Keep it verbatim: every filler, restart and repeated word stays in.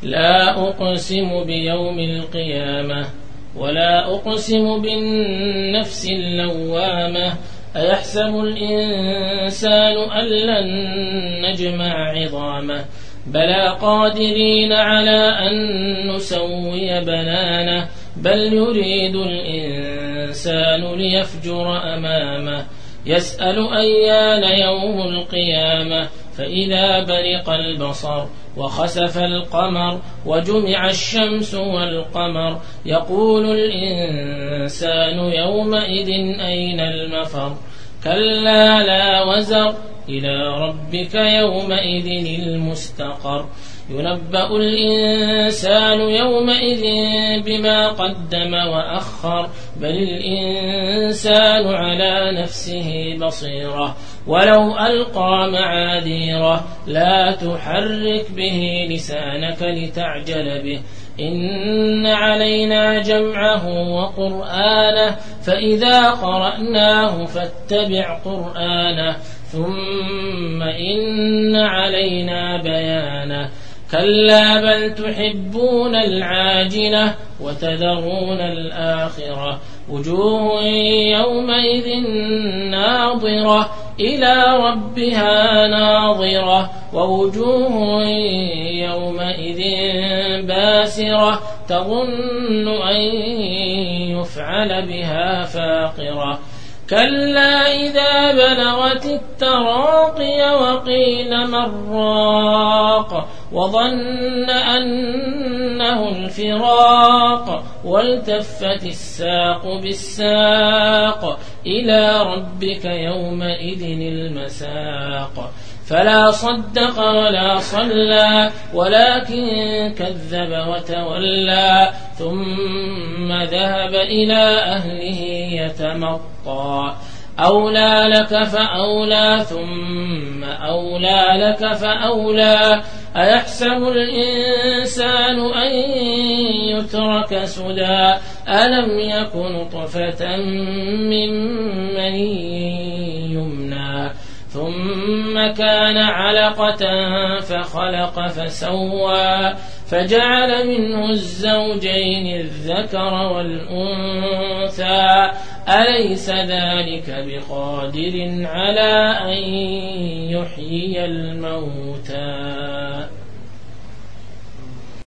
لا أقسم بيوم القيامة ولا أقسم بالنفس اللوامة أيحسب الإنسان أن لن نجمع عظامه بلى قادرين على أن نسوي بنانه بل يريد الإنسان ليفجر أمامه يسأل أيان يوم القيامة فإذا برق البصر وخسف القمر وجمع الشمس والقمر يقول الإنسان يومئذ أين المفر كلا لا وزر إلى ربك يومئذ المستقر ينبأ الإنسان يومئذ بما قدم وأخر بل الإنسان على نفسه بصيرة ولو ألقى معاذيره لا تحرك به لسانك لتعجل به إن علينا جمعه وقرآنه فإذا قرأناه فاتبع قرآنه ثم إن علينا بيانه كلا بل تحبون العاجلة وتذرون الآخرة وجوه يومئذ ناظرة إلى ربها ناظرة ووجوه يومئذ باسرة تظن أن يفعل بها فاقرة كلا إذا بلغت التراقي وقيل من راق وظن أنه الفراق والتفت الساق بالساق إلى ربك يومئذ المساق فلا صدق ولا صلى ولكن كذب وتولى ثم ذهب إلى أهله يتمطى أولى لك فأولى ثم أولى لك فأولى أيحسب الإنسان أن يترك سدى ألم يكن طفة من مني يمنى ثم كان علقة فخلق فسوى فجعل منه الزوجين الذكر والأنثى أليس ذلك بقادر على أن يحيي الموتى